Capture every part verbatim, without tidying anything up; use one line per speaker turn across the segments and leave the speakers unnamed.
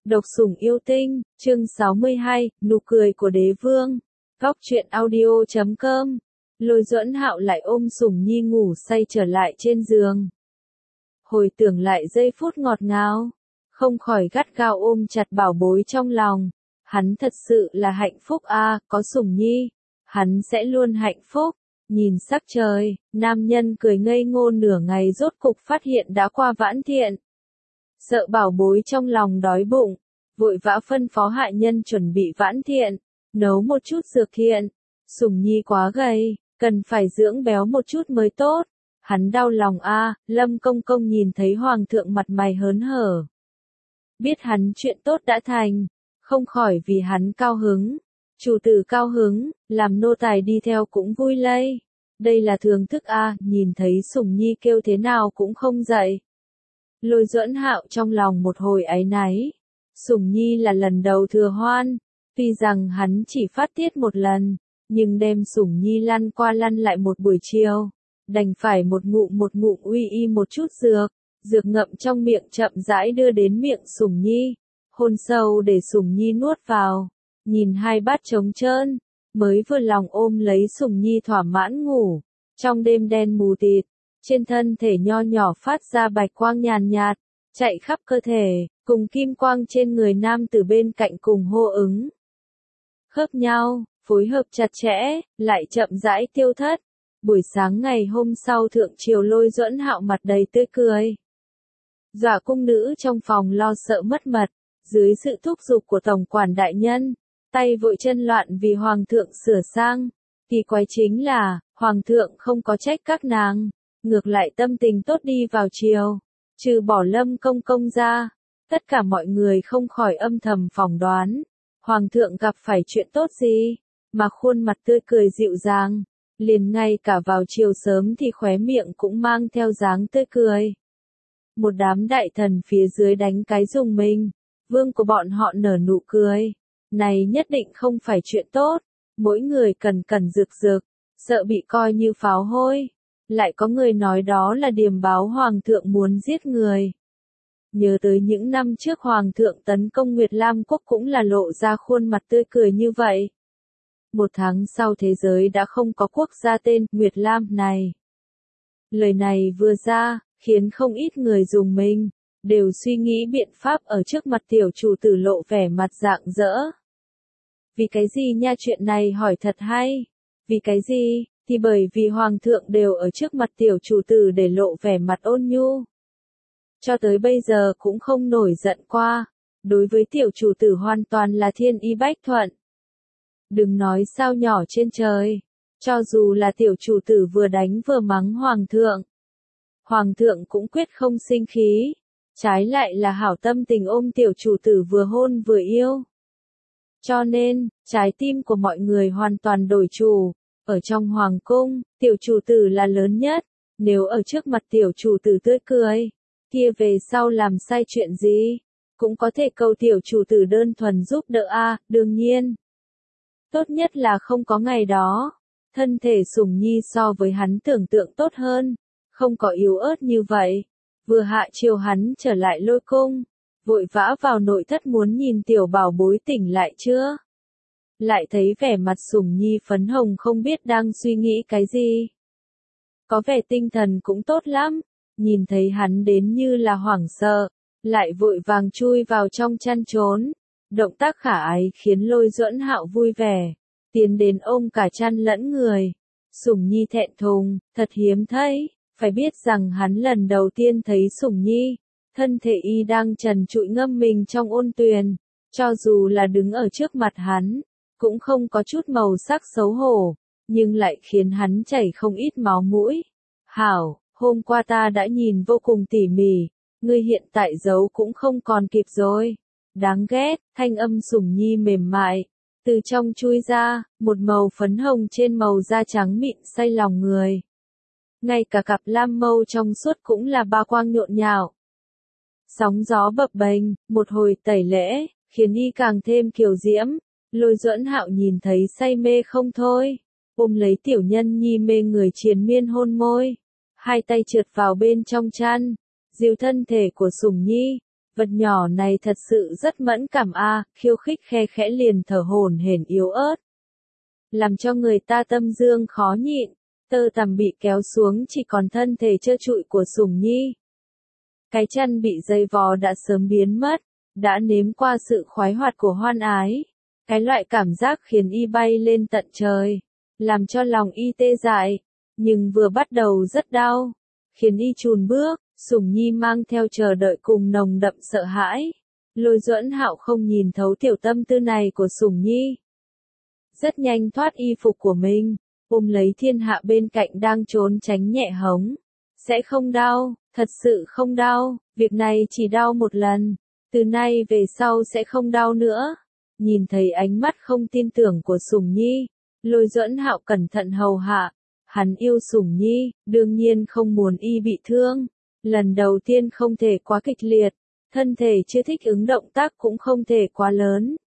Độc sủng yêu tinh, chương sáu mươi hai, nụ cười của đế vương. Góc truyện audio chấm com. Lôi Duẫn Hạo lại ôm Sủng Nhi ngủ say trở lại trên giường. Hồi tưởng lại giây phút ngọt ngào, không khỏi gắt gao ôm chặt bảo bối trong lòng. Hắn thật sự là hạnh phúc a, à, có Sủng Nhi, hắn sẽ luôn hạnh phúc. Nhìn sắc trời, nam nhân cười ngây ngô nửa ngày rốt cục phát hiện đã qua vãn thiện. Sợ bảo bối trong lòng đói bụng, vội vã phân phó hạ nhân chuẩn bị vãn thiện, nấu một chút dược thiện. Sủng Nhi quá gầy, cần phải dưỡng béo một chút mới tốt. Hắn đau lòng a, à, Lâm Công Công nhìn thấy hoàng thượng mặt mày hớn hở. Biết hắn chuyện tốt đã thành, không khỏi vì hắn cao hứng. Chủ tử cao hứng, làm nô tài đi theo cũng vui lây. Đây là thường thức a, à, nhìn thấy Sủng Nhi kêu thế nào cũng không dậy. Lôi Duẫn Hạo trong lòng một hồi áy náy. Sủng Nhi là lần đầu thừa hoan, tuy rằng hắn chỉ phát tiết một lần, nhưng đem Sủng Nhi lăn qua lăn lại một buổi chiều, đành phải một ngụm một ngụm uy y một chút dược, dược ngậm trong miệng chậm rãi đưa đến miệng Sủng Nhi, hôn sâu để Sủng Nhi nuốt vào, nhìn hai bát trống trơn, mới vừa lòng ôm lấy Sủng Nhi thỏa mãn ngủ, trong đêm đen mù tịt. Trên thân thể nho nhỏ phát ra bạch quang nhàn nhạt, chạy khắp cơ thể, cùng kim quang trên người nam từ bên cạnh cùng hô ứng. Khớp nhau, phối hợp chặt chẽ, lại chậm rãi tiêu thất. Buổi sáng ngày hôm sau thượng triều Lôi Duẫn Hạo mặt đầy tươi cười. Dọa cung nữ trong phòng lo sợ mất mật, dưới sự thúc giục của tổng quản đại nhân, tay vội chân loạn vì hoàng thượng sửa sang. Kỳ quái chính là, hoàng thượng không có trách các nàng. Ngược lại tâm tình tốt đi vào chiều, trừ bỏ Lâm Công Công ra, tất cả mọi người không khỏi âm thầm phỏng đoán, hoàng thượng gặp phải chuyện tốt gì, mà khuôn mặt tươi cười dịu dàng, liền ngay cả vào chiều sớm thì khóe miệng cũng mang theo dáng tươi cười. Một đám đại thần phía dưới đánh cái rùng mình, vương của bọn họ nở nụ cười, này nhất định không phải chuyện tốt, mỗi người cần cần rực rực, sợ bị coi như pháo hôi. Lại có người nói đó là điềm báo hoàng thượng muốn giết người. Nhớ tới những năm trước hoàng thượng tấn công Nguyệt Lam quốc cũng là lộ ra khuôn mặt tươi cười như vậy. Một tháng sau thế giới đã không có quốc gia tên Nguyệt Lam này. Lời này vừa ra, khiến không ít người dùng mình, đều suy nghĩ biện pháp ở trước mặt tiểu chủ tử lộ vẻ mặt rạng rỡ. Vì cái gì nha, chuyện này hỏi thật hay. Vì cái gì? Thì bởi vì hoàng thượng đều ở trước mặt tiểu chủ tử để lộ vẻ mặt ôn nhu. Cho tới bây giờ cũng không nổi giận qua, đối với tiểu chủ tử hoàn toàn là thiên y bách thuận. Đừng nói sao nhỏ trên trời, cho dù là tiểu chủ tử vừa đánh vừa mắng hoàng thượng. Hoàng thượng cũng quyết không sinh khí, trái lại là hảo tâm tình ôm tiểu chủ tử vừa hôn vừa yêu. Cho nên, trái tim của mọi người hoàn toàn đổi chủ. Ở trong hoàng cung, tiểu chủ tử là lớn nhất, nếu ở trước mặt tiểu chủ tử tươi cười, kia về sau làm sai chuyện gì, cũng có thể cầu tiểu chủ tử đơn thuần giúp đỡ a, à, đương nhiên. Tốt nhất là không có ngày đó, thân thể Sủng Nhi so với hắn tưởng tượng tốt hơn, không có yếu ớt như vậy. Vừa hạ chiều hắn trở lại Lôi cung, vội vã vào nội thất muốn nhìn tiểu bảo bối tỉnh lại chưa. Lại thấy vẻ mặt Sủng Nhi phấn hồng không biết đang suy nghĩ cái gì. Có vẻ tinh thần cũng tốt lắm, nhìn thấy hắn đến như là hoảng sợ, lại vội vàng chui vào trong chăn trốn. Động tác khả ái khiến Lôi Duẫn Hạo vui vẻ, tiến đến ôm cả chăn lẫn người. Sủng Nhi thẹn thùng, thật hiếm thấy, phải biết rằng hắn lần đầu tiên thấy Sủng Nhi, thân thể y đang trần trụi ngâm mình trong ôn tuyền, cho dù là đứng ở trước mặt hắn, cũng không có chút màu sắc xấu hổ, nhưng lại khiến hắn chảy không ít máu mũi. Hảo, hôm qua ta đã nhìn vô cùng tỉ mỉ, ngươi hiện tại giấu cũng không còn kịp rồi. Đáng ghét, thanh âm Sủng Nhi mềm mại, từ trong chui ra, một màu phấn hồng trên màu da trắng mịn say lòng người. Ngay cả cặp lam mâu trong suốt cũng là ba quang nhộn nhạo. Sóng gió bập bềnh, một hồi tẩy lễ, khiến y càng thêm kiều diễm. Lôi Duẫn Hạo nhìn thấy say mê không thôi, ôm lấy tiểu nhân nhi mê người triền miên hôn môi, hai tay trượt vào bên trong chăn, dìu thân thể của Sủng Nhi, Vật nhỏ này thật sự rất mẫn cảm a, khiêu khích khe khẽ liền thở hổn hển yếu ớt. Làm cho người ta tâm dương khó nhịn, tơ tằm bị kéo xuống chỉ còn thân thể trơ trụi của Sủng Nhi. Cái chân bị dây vò đã sớm biến mất, đã nếm qua sự khoái hoạt của hoan ái. Cái loại cảm giác khiến y bay lên tận trời, làm cho lòng y tê dại, nhưng vừa bắt đầu rất đau, khiến y chùn bước. Sủng Nhi mang theo chờ đợi cùng nồng đậm sợ hãi. Lôi Duẫn Hạo không nhìn thấu tiểu tâm tư này của Sủng Nhi. Rất nhanh thoát y phục của mình, ôm lấy thiên hạ bên cạnh đang trốn tránh nhẹ hống. Sẽ không đau, thật sự không đau, việc này chỉ đau một lần, từ nay về sau sẽ không đau nữa. Nhìn thấy ánh mắt không tin tưởng của Sủng Nhi, Lôi Duẫn Hạo cẩn thận hầu hạ. Hắn yêu Sủng Nhi, đương nhiên không muốn y bị thương. Lần đầu tiên không thể quá kịch liệt, thân thể chưa thích ứng động tác cũng không thể quá lớn.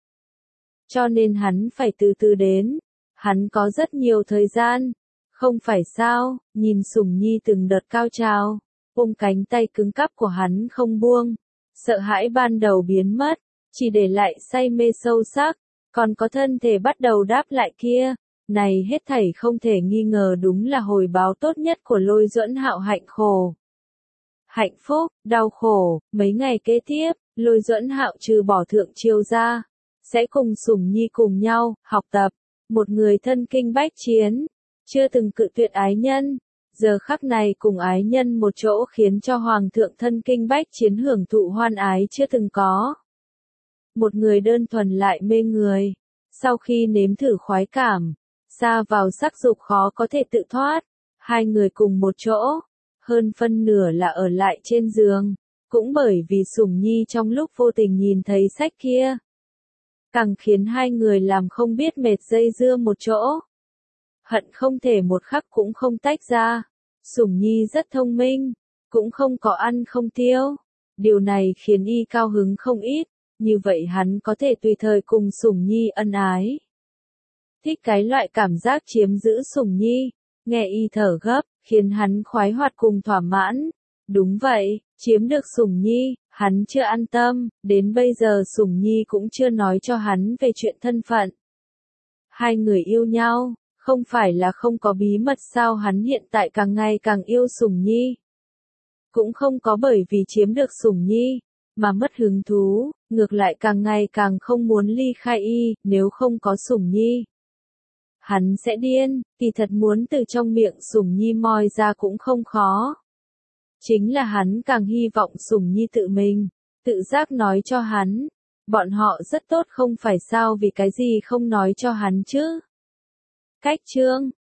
Cho nên hắn phải từ từ đến, hắn có rất nhiều thời gian, không phải sao, nhìn Sủng Nhi từng đợt cao trào, ôm cánh tay cứng cáp của hắn không buông, sợ hãi ban đầu biến mất, chỉ để lại say mê sâu sắc, còn có thân thể bắt đầu đáp lại kia. Này hết thảy không thể nghi ngờ đúng là hồi báo tốt nhất của Lôi Duẫn Hạo hạnh khổ. Hạnh phúc, đau khổ, mấy ngày kế tiếp, Lôi Duẫn Hạo trừ bỏ thượng triều ra, sẽ cùng Sủng Nhi cùng nhau, học tập, một người thân kinh bách chiến, chưa từng cự tuyệt ái nhân, giờ khắc này cùng ái nhân một chỗ khiến cho Hoàng thượng thân kinh bách chiến hưởng thụ hoan ái chưa từng có. Một người đơn thuần lại mê người, sau khi nếm thử khoái cảm, sa vào sắc dục khó có thể tự thoát, hai người cùng một chỗ. Hơn phân nửa là ở lại trên giường, cũng bởi vì Sủng Nhi trong lúc vô tình nhìn thấy sách kia. Càng khiến hai người làm không biết mệt dây dưa một chỗ. Hận không thể một khắc cũng không tách ra. Sủng Nhi rất thông minh, cũng không có ăn không tiêu. Điều này khiến y cao hứng không ít, như vậy hắn có thể tùy thời cùng Sủng Nhi ân ái. Thích cái loại cảm giác chiếm giữ Sủng Nhi, nghe y thở gấp, khiến hắn khoái hoạt cùng thỏa mãn. Đúng vậy, chiếm được Sủng Nhi, hắn chưa an tâm, đến bây giờ Sủng Nhi cũng chưa nói cho hắn về chuyện thân phận. Hai người yêu nhau, không phải là không có bí mật sao hắn hiện tại càng ngày càng yêu Sủng Nhi. Cũng không có bởi vì chiếm được Sủng Nhi, mà mất hứng thú, ngược lại càng ngày càng không muốn ly khai y, nếu không có Sủng Nhi. Hắn sẽ điên, kỳ thật muốn từ trong miệng Sủng Nhi moi ra cũng không khó. Chính là hắn càng hy vọng Sủng Nhi tự mình, tự giác nói cho hắn. Bọn họ rất tốt không phải sao vì cái gì không nói cho hắn chứ. Cách chương